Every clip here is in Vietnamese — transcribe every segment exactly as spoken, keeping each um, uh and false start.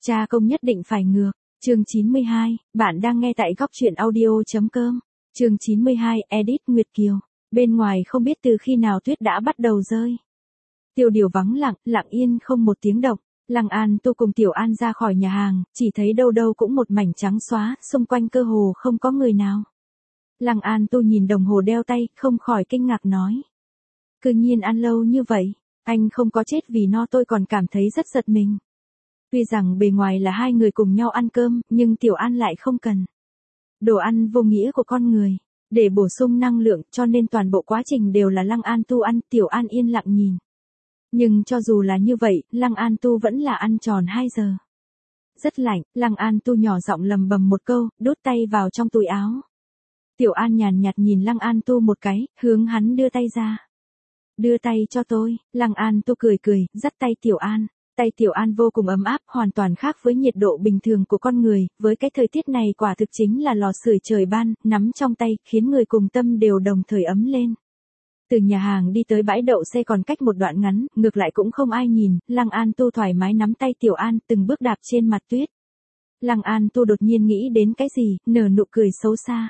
Cha công nhất định phải ngược. Chương chín mươi hai, bạn đang nghe tại góc truyện audio.com. Chương chín mươi hai, edit Nguyệt Kiều. Bên ngoài không biết từ khi nào tuyết đã bắt đầu rơi. Tiêu Điều vắng lặng, lặng yên không một tiếng động. Lăng An Tu cùng Tiểu An ra khỏi nhà hàng, chỉ thấy đâu đâu cũng một mảnh trắng xóa, xung quanh cơ hồ không có người nào. Lăng An Tu nhìn đồng hồ đeo tay, không khỏi kinh ngạc nói. Cứ nhiên ăn lâu như vậy, anh không có chết vì no, tôi còn cảm thấy rất giật mình. Tuy rằng bề ngoài là hai người cùng nhau ăn cơm, nhưng Tiểu An lại không cần. Đồ ăn vô nghĩa của con người, để bổ sung năng lượng, cho nên toàn bộ quá trình đều là Lăng An Tu ăn, Tiểu An yên lặng nhìn. Nhưng cho dù là như vậy, Lăng An Tu vẫn là ăn tròn hai giờ. Rất lạnh, Lăng An Tu nhỏ giọng lầm bầm một câu, đút tay vào trong túi áo. Tiểu An nhàn nhạt nhìn Lăng An Tu một cái, hướng hắn đưa tay ra. Đưa tay cho tôi, Lăng An Tu cười cười, dắt tay Tiểu An. Tay Tiểu An vô cùng ấm áp, hoàn toàn khác với nhiệt độ bình thường của con người, với cái thời tiết này quả thực chính là lò sưởi trời ban, nắm trong tay, khiến người cùng tâm đều đồng thời ấm lên. Từ nhà hàng đi tới bãi đậu xe còn cách một đoạn ngắn, ngược lại cũng không ai nhìn, Lăng An Tu thoải mái nắm tay Tiểu An, từng bước đạp trên mặt tuyết. Lăng An Tu đột nhiên nghĩ đến cái gì, nở nụ cười xấu xa.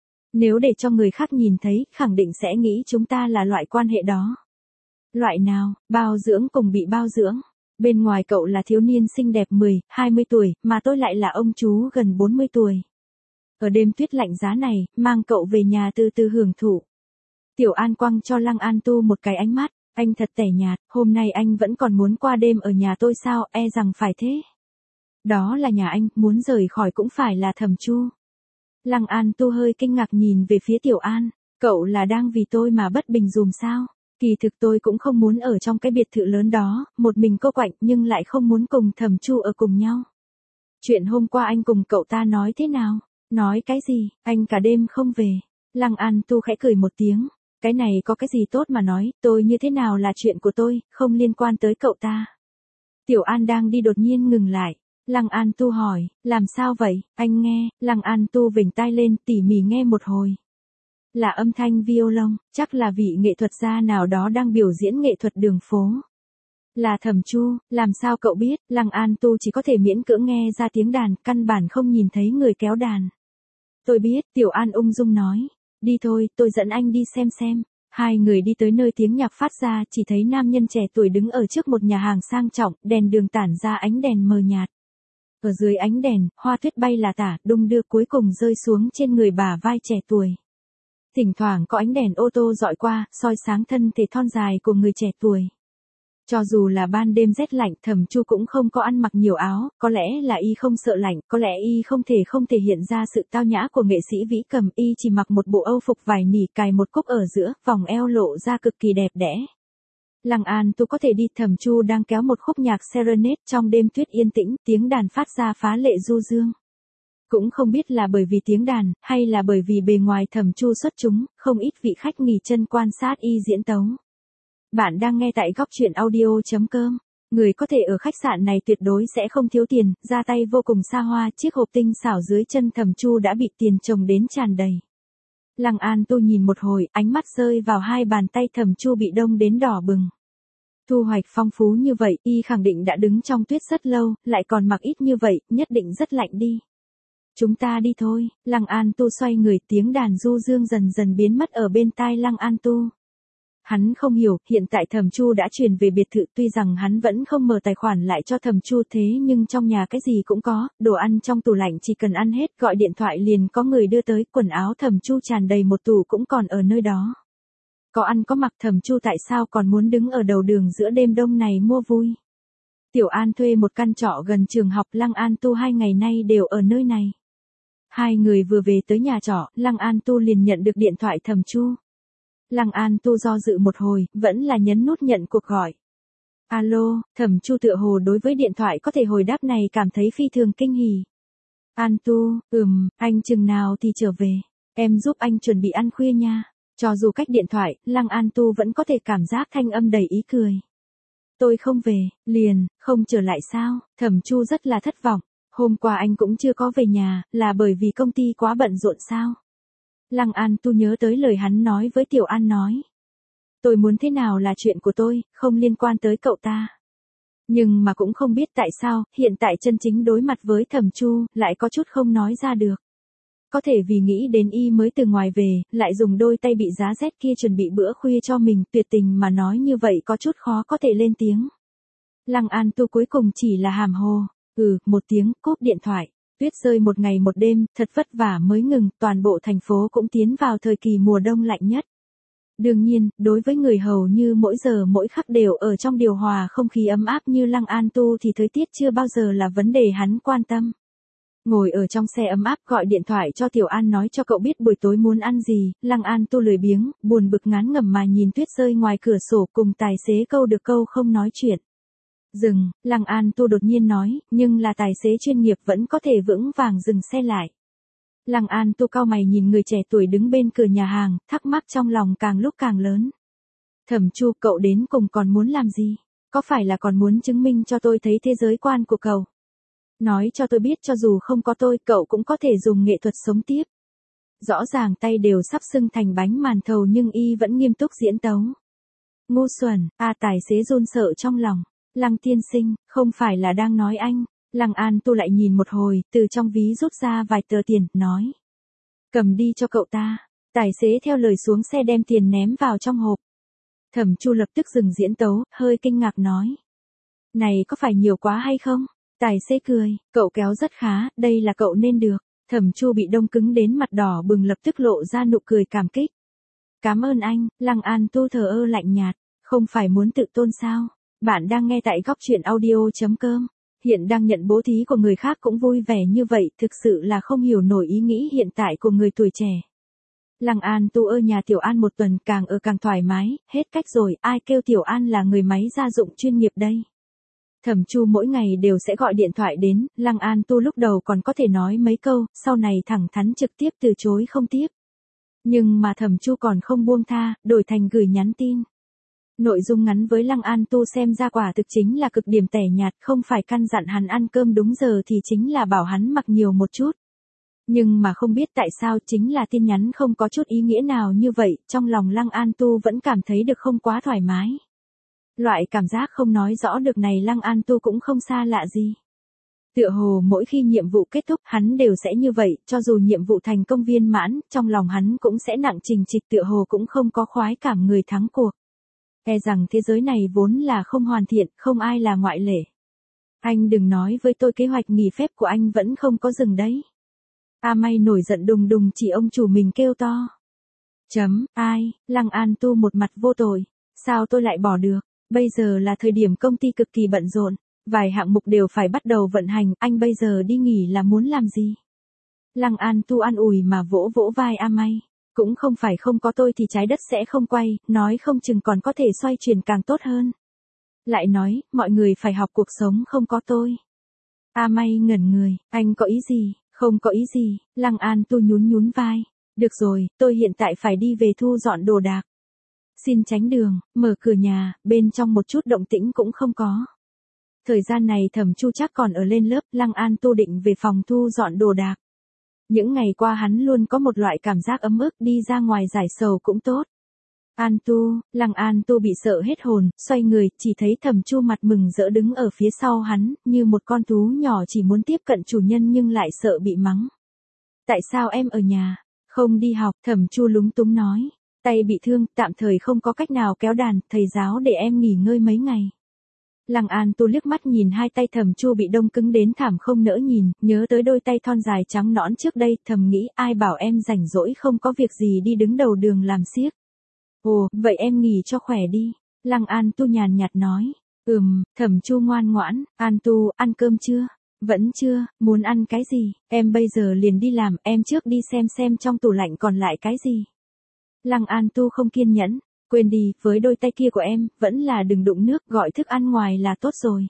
Nếu để cho người khác nhìn thấy, khẳng định sẽ nghĩ chúng ta là loại quan hệ đó. Loại nào, bao dưỡng cùng bị bao dưỡng. Bên ngoài cậu là thiếu niên xinh đẹp mười, hai mươi tuổi, mà tôi lại là ông chú gần bốn mươi tuổi. Ở đêm tuyết lạnh giá này, mang cậu về nhà từ từ hưởng thụ. Tiểu An quăng cho Lăng An Tu một cái ánh mắt, anh thật tẻ nhạt, hôm nay anh vẫn còn muốn qua đêm ở nhà tôi sao, e rằng phải thế. Đó là nhà anh, muốn rời khỏi cũng phải là Thẩm Chu. Lăng An Tu hơi kinh ngạc nhìn về phía Tiểu An, cậu là đang vì tôi mà bất bình dùm sao? Kỳ thực tôi cũng không muốn ở trong cái biệt thự lớn đó, một mình cô quạnh nhưng lại không muốn cùng Thẩm Chu ở cùng nhau. Chuyện hôm qua anh cùng cậu ta nói thế nào? Nói cái gì, anh cả đêm không về. Lăng An Tu khẽ cười một tiếng, cái này có cái gì tốt mà nói, tôi như thế nào là chuyện của tôi, không liên quan tới cậu ta. Tiểu An đang đi đột nhiên ngừng lại. Lăng An Tu hỏi, làm sao vậy, anh nghe, Lăng An Tu vểnh tai lên tỉ mỉ nghe một hồi. Là âm thanh violon, chắc là vị nghệ thuật gia nào đó đang biểu diễn nghệ thuật đường phố. Là Thẩm Chu, làm sao cậu biết, Lăng An Tu chỉ có thể miễn cưỡng nghe ra tiếng đàn, căn bản không nhìn thấy người kéo đàn. Tôi biết, Tiểu An ung dung nói, đi thôi, tôi dẫn anh đi xem xem. Hai người đi tới nơi tiếng nhạc phát ra, chỉ thấy nam nhân trẻ tuổi đứng ở trước một nhà hàng sang trọng, đèn đường tản ra ánh đèn mờ nhạt. Ở dưới ánh đèn, hoa tuyết bay là tả, đung đưa cuối cùng rơi xuống trên người bà vai trẻ tuổi. Thỉnh thoảng có ánh đèn ô tô dọi qua, soi sáng thân thể thon dài của người trẻ tuổi. Cho dù là ban đêm rét lạnh, Thẩm Chu cũng không có ăn mặc nhiều áo, có lẽ là y không sợ lạnh, có lẽ y không thể không thể hiện ra sự tao nhã của nghệ sĩ Vĩ Cầm, y chỉ mặc một bộ âu phục vải nỉ cài một cúc ở giữa, vòng eo lộ ra cực kỳ đẹp đẽ. Lăng An Tu có thể đi, Thẩm Chu đang kéo một khúc nhạc serenade trong đêm tuyết yên tĩnh, tiếng đàn phát ra phá lệ du dương. Cũng không biết là bởi vì tiếng đàn, hay là bởi vì bề ngoài Thẩm Chu xuất chúng, không ít vị khách nghỉ chân quan sát y diễn tấu. Bạn đang nghe tại góc truyện audio.com. Người có thể ở khách sạn này tuyệt đối sẽ không thiếu tiền, ra tay vô cùng xa hoa, chiếc hộp tinh xảo dưới chân Thẩm Chu đã bị tiền chồng đến tràn đầy. Lăng An Tu nhìn một hồi, ánh mắt rơi vào hai bàn tay Thẩm Chu bị đông đến đỏ bừng. Thu hoạch phong phú như vậy, y khẳng định đã đứng trong tuyết rất lâu, lại còn mặc ít như vậy, nhất định rất lạnh đi. Chúng ta đi thôi, Lăng An Tu xoay người, tiếng đàn du dương dần dần biến mất ở bên tai Lăng An Tu. Hắn không hiểu, hiện tại Thẩm Chu đã chuyển về biệt thự, tuy rằng hắn vẫn không mở tài khoản lại cho Thẩm Chu thế nhưng trong nhà cái gì cũng có, đồ ăn trong tủ lạnh chỉ cần ăn hết, gọi điện thoại liền có người đưa tới, quần áo Thẩm Chu tràn đầy một tủ cũng còn ở nơi đó. Có ăn có mặc, Thẩm Chu tại sao còn muốn đứng ở đầu đường giữa đêm đông này mua vui. Tiểu An thuê một căn trọ gần trường học, Lăng An Tu hai ngày nay đều ở nơi này. Hai người vừa về tới nhà trọ, Lăng An Tu liền nhận được điện thoại Thẩm Chu. Lăng An Tu do dự một hồi, vẫn là nhấn nút nhận cuộc gọi. Alo, Thẩm Chu tựa hồ đối với điện thoại có thể hồi đáp này cảm thấy phi thường kinh hỉ. An Tu, ừm, anh chừng nào thì trở về, em giúp anh chuẩn bị ăn khuya nha. Cho dù cách điện thoại, Lăng An Tu vẫn có thể cảm giác thanh âm đầy ý cười. Tôi không về, liền, không trở lại sao? Thẩm Chu rất là thất vọng. Hôm qua anh cũng chưa có về nhà, là bởi vì công ty quá bận rộn sao? Lăng An Tu nhớ tới lời hắn nói với Tiểu An nói. Tôi muốn thế nào là chuyện của tôi, không liên quan tới cậu ta. Nhưng mà cũng không biết tại sao, hiện tại chân chính đối mặt với Thẩm Chu, lại có chút không nói ra được. Có thể vì nghĩ đến y mới từ ngoài về, lại dùng đôi tay bị giá rét kia chuẩn bị bữa khuya cho mình, tuyệt tình mà nói như vậy có chút khó có thể lên tiếng. Lăng An Tu cuối cùng chỉ là hàm hồ, ừ, một tiếng, cúp điện thoại. Tuyết rơi một ngày một đêm, thật vất vả mới ngừng, toàn bộ thành phố cũng tiến vào thời kỳ mùa đông lạnh nhất. Đương nhiên, đối với người hầu như mỗi giờ mỗi khắc đều ở trong điều hòa không khí ấm áp như Lăng An Tu thì thời tiết chưa bao giờ là vấn đề hắn quan tâm. Ngồi ở trong xe ấm áp gọi điện thoại cho Tiểu An nói cho cậu biết buổi tối muốn ăn gì, Lăng An Tu lười biếng, buồn bực ngán ngẩm mà nhìn tuyết rơi ngoài cửa sổ cùng tài xế câu được câu không nói chuyện. Dừng, Lăng An Tu đột nhiên nói, nhưng là tài xế chuyên nghiệp vẫn có thể vững vàng dừng xe lại. Lăng An Tu cau mày nhìn người trẻ tuổi đứng bên cửa nhà hàng, thắc mắc trong lòng càng lúc càng lớn. Thẩm Chu, cậu đến cùng còn muốn làm gì? Có phải là còn muốn chứng minh cho tôi thấy thế giới quan của cậu? Nói cho tôi biết cho dù không có tôi, cậu cũng có thể dùng nghệ thuật sống tiếp. Rõ ràng tay đều sắp sưng thành bánh màn thầu nhưng y vẫn nghiêm túc diễn tấu. Ngu xuẩn, a tài xế run sợ trong lòng. Lăng tiên sinh, không phải là đang nói anh. Lăng An Tu lại nhìn một hồi, từ trong ví rút ra vài tờ tiền, nói. Cầm đi cho cậu ta. Tài xế theo lời xuống xe đem tiền ném vào trong hộp. Thẩm Chu lập tức dừng diễn tấu, hơi kinh ngạc nói. Này có phải nhiều quá hay không? Tài xế cười, cậu kéo rất khá, đây là cậu nên được. Thẩm Chu bị đông cứng đến mặt đỏ bừng lập tức lộ ra nụ cười cảm kích. Cảm ơn anh, Lăng An Tu thờ ơ lạnh nhạt, không phải muốn tự tôn sao? Bạn đang nghe tại góc truyện audio.com. Hiện đang nhận bố thí của người khác cũng vui vẻ như vậy, thực sự là không hiểu nổi ý nghĩ hiện tại của người tuổi trẻ. Lăng An Tu ở nhà Tiểu An một tuần càng ở càng thoải mái, hết cách rồi, ai kêu Tiểu An là người máy gia dụng chuyên nghiệp đây. Thẩm Chu mỗi ngày đều sẽ gọi điện thoại đến, Lăng An Tu lúc đầu còn có thể nói mấy câu, sau này thẳng thắn trực tiếp từ chối không tiếp. Nhưng mà Thẩm Chu còn không buông tha, đổi thành gửi nhắn tin. Nội dung ngắn với Lăng An Tu xem ra quả thực chính là cực điểm tẻ nhạt, không phải căn dặn hắn ăn cơm đúng giờ thì chính là bảo hắn mặc nhiều một chút. Nhưng mà không biết tại sao chính là tin nhắn không có chút ý nghĩa nào như vậy, trong lòng Lăng An Tu vẫn cảm thấy được không quá thoải mái. Loại cảm giác không nói rõ được này Lăng An Tu cũng không xa lạ gì. Tựa hồ mỗi khi nhiệm vụ kết thúc hắn đều sẽ như vậy, cho dù nhiệm vụ thành công viên mãn, trong lòng hắn cũng sẽ nặng trình trịch tựa hồ cũng không có khoái cảm người thắng cuộc. E rằng thế giới này vốn là không hoàn thiện, không ai là ngoại lệ. Anh đừng nói với tôi kế hoạch nghỉ phép của anh vẫn không có dừng đấy. A May nổi giận đùng đùng chỉ ông chủ mình kêu to. Chấm, ai, Lăng An Tu một mặt vô tội. Sao tôi lại bỏ được? Bây giờ là thời điểm công ty cực kỳ bận rộn. Vài hạng mục đều phải bắt đầu vận hành, anh bây giờ đi nghỉ là muốn làm gì? Lăng An Tu an ủi mà vỗ vỗ vai A May. Cũng không phải không có tôi thì trái đất sẽ không quay, nói không chừng còn có thể xoay chuyển càng tốt hơn. Lại nói, mọi người phải học cuộc sống không có tôi. A May ngẩn người, anh có ý gì, không có ý gì, Lăng An Tu nhún nhún vai. Được rồi, tôi hiện tại phải đi về thu dọn đồ đạc. Xin tránh đường, mở cửa nhà, bên trong một chút động tĩnh cũng không có. Thời gian này Thẩm Chu chắc còn ở lên lớp, Lăng An Tu định về phòng thu dọn đồ đạc. Những ngày qua hắn luôn có một loại cảm giác ấm ức, đi ra ngoài giải sầu cũng tốt. An Tu, Lăng An Tu bị sợ hết hồn, xoay người, chỉ thấy Thẩm Chu mặt mừng rỡ đứng ở phía sau hắn, như một con thú nhỏ chỉ muốn tiếp cận chủ nhân nhưng lại sợ bị mắng. Tại sao em ở nhà, không đi học? Thẩm Chu lúng túng nói. Tay bị thương, tạm thời không có cách nào kéo đàn, thầy giáo để em nghỉ ngơi mấy ngày. Lăng An Tu liếc mắt nhìn hai tay Thẩm Chu bị đông cứng đến thảm không nỡ nhìn, nhớ tới đôi tay thon dài trắng nõn trước đây, thầm nghĩ ai bảo em rảnh rỗi không có việc gì đi đứng đầu đường làm xiếc. Ồ, vậy em nghỉ cho khỏe đi. Lăng An Tu nhàn nhạt nói. Ừm, Thẩm Chu ngoan ngoãn. An Tu, ăn cơm chưa? Vẫn chưa, muốn ăn cái gì? Em bây giờ liền đi làm, em trước đi xem xem trong tủ lạnh còn lại cái gì. Lăng An Tu không kiên nhẫn. Quên đi, với đôi tay kia của em, vẫn là đừng đụng nước, gọi thức ăn ngoài là tốt rồi.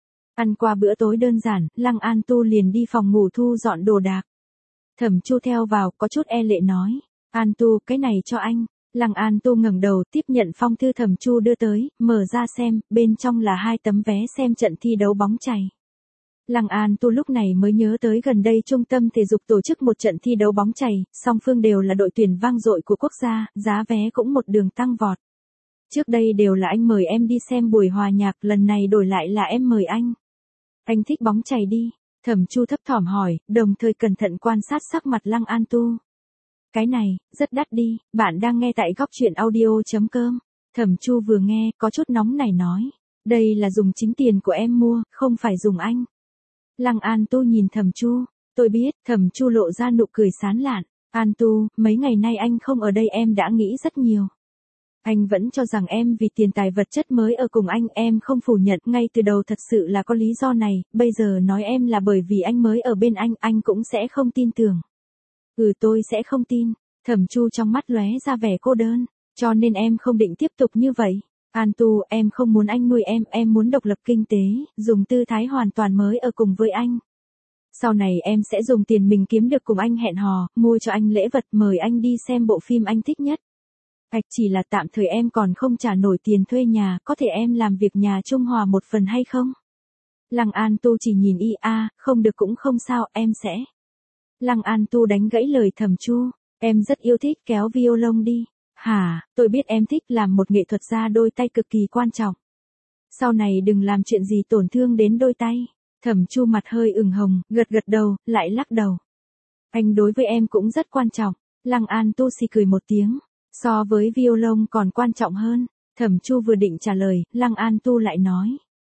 Ăn qua bữa tối đơn giản, Lăng An Tu liền đi phòng ngủ thu dọn đồ đạc. Thẩm Chu theo vào, có chút e lệ nói. An Tu, cái này cho anh. Lăng An Tu ngẩng đầu, tiếp nhận phong thư Thẩm Chu đưa tới, mở ra xem, bên trong là hai tấm vé xem trận thi đấu bóng chày. Lăng An Tu lúc này mới nhớ tới gần đây trung tâm thể dục tổ chức một trận thi đấu bóng chày, song phương đều là đội tuyển vang dội của quốc gia, giá vé cũng một đường tăng vọt. Trước đây đều là anh mời em đi xem buổi hòa nhạc, lần này đổi lại là em mời anh. Anh thích bóng chày đi. Thẩm Chu thấp thỏm hỏi, đồng thời cẩn thận quan sát sắc mặt Lăng An Tu. Cái này, rất đắt đi, bạn đang nghe tại góc truyện audio.com. Thẩm Chu vừa nghe, có chút nóng nảy nói. Đây là dùng chính tiền của em mua, không phải dùng anh. Lăng An Tu nhìn Thẩm Chu. Tôi biết, Thẩm Chu lộ ra nụ cười sán lạn. An Tu, mấy ngày nay anh không ở đây em đã nghĩ rất nhiều. Anh vẫn cho rằng em vì tiền tài vật chất mới ở cùng anh, em không phủ nhận, ngay từ đầu thật sự là có lý do này, bây giờ nói em là bởi vì anh mới ở bên anh, anh cũng sẽ không tin tưởng. Ừ, tôi sẽ không tin. Thẩm Chu trong mắt lóe ra vẻ cô đơn, cho nên em không định tiếp tục như vậy. An Tu, em không muốn anh nuôi em, em muốn độc lập kinh tế, dùng tư thái hoàn toàn mới ở cùng với anh. Sau này em sẽ dùng tiền mình kiếm được cùng anh hẹn hò, mua cho anh lễ vật, mời anh đi xem bộ phim anh thích nhất. Ảch, chỉ là tạm thời em còn không trả nổi tiền thuê nhà, có thể em làm việc nhà trung hòa một phần hay không? Lăng An Tu chỉ nhìn y a, không được cũng không sao, em sẽ. Lăng An Tu đánh gãy lời Thẩm Chu, em rất yêu thích kéo violon đi. Hả, tôi biết em thích, làm một nghệ thuật gia đôi tay cực kỳ quan trọng. Sau này đừng làm chuyện gì tổn thương đến đôi tay. Thẩm Chu mặt hơi ửng hồng, gật gật đầu, lại lắc đầu. Anh đối với em cũng rất quan trọng. Lăng An Tu xì cười một tiếng. So với violon còn quan trọng hơn. Thẩm Chu vừa định trả lời, Lăng An Tu lại nói.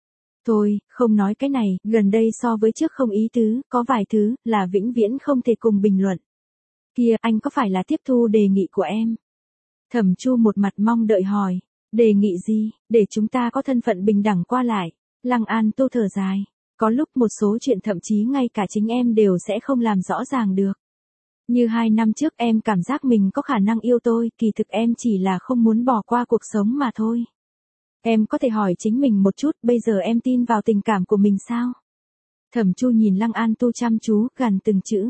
Thôi, không nói cái này, gần đây so với trước không ý tứ, có vài thứ, là vĩnh viễn không thể cùng bình luận. Kia, anh có phải là tiếp thu đề nghị của em? Thẩm Chu một mặt mong đợi hỏi. Đề nghị gì, để chúng ta có thân phận bình đẳng qua lại? Lăng An Tu thở dài. Có lúc một số chuyện thậm chí ngay cả chính em đều sẽ không làm rõ ràng được. Như hai năm trước em cảm giác mình có khả năng yêu tôi, kỳ thực em chỉ là không muốn bỏ qua cuộc sống mà thôi. Em có thể hỏi chính mình một chút, bây giờ em tin vào tình cảm của mình sao? Thẩm Chu nhìn Lăng An Tu chăm chú, gằn từng chữ.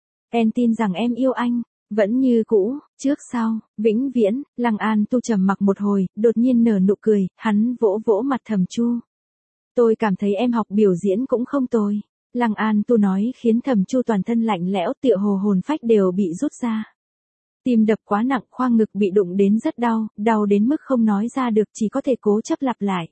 Em tin rằng em yêu anh, vẫn như cũ, trước sau, vĩnh viễn. Lăng An Tu trầm mặc một hồi, đột nhiên nở nụ cười, hắn vỗ vỗ mặt Thẩm Chu. Tôi cảm thấy em học biểu diễn cũng không tồi. Lăng An Tu nói khiến Thẩm Chu toàn thân lạnh lẽo, tựa hồ hồn phách đều bị rút ra. Tim đập quá nặng, khoang ngực bị đụng đến rất đau, đau đến mức không nói ra được, chỉ có thể cố chấp lặp lại.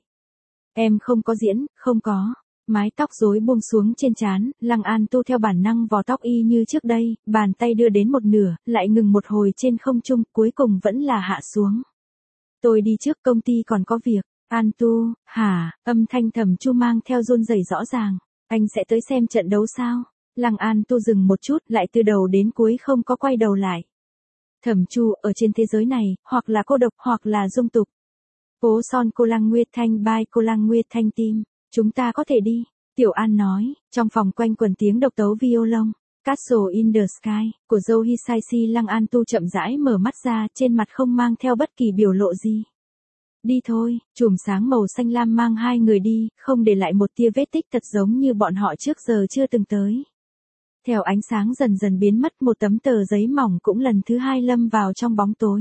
Em không có diễn, không có. Mái tóc rối buông xuống trên trán, Lăng An Tu theo bản năng vò tóc y như trước đây, bàn tay đưa đến một nửa, lại ngừng một hồi trên không trung, cuối cùng vẫn là hạ xuống. Tôi đi trước, công ty còn có việc. An Tu, hả, âm thanh Thẩm Chu mang theo run rẩy rõ ràng. Anh sẽ tới xem trận đấu sao? Lăng An Tu dừng một chút, lại từ đầu đến cuối không có quay đầu lại. Thẩm Chu, ở trên thế giới này, hoặc là cô độc, hoặc là dung tục. Phố Son cô Lăng Nguyệt Thanh by cô Lăng Nguyệt Thanh Team. Chúng ta có thể đi. Tiểu An nói, trong phòng quanh quần tiếng độc tấu violon. Castle in the Sky, của Joe Hisaishi. Lăng An Tu chậm rãi mở mắt ra, trên mặt không mang theo bất kỳ biểu lộ gì. Đi thôi, chùm sáng màu xanh lam mang hai người đi, không để lại một tia vết tích, thật giống như bọn họ trước giờ chưa từng tới. Theo ánh sáng dần dần biến mất, một tấm tờ giấy mỏng cũng lần thứ hai lâm vào trong bóng tối.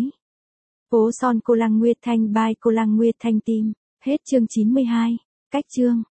Phố Son cô Lăng Nguyệt Thanh by cô Lăng Nguyệt Thanh Team. Hết chương chín mươi hai. Cách chương.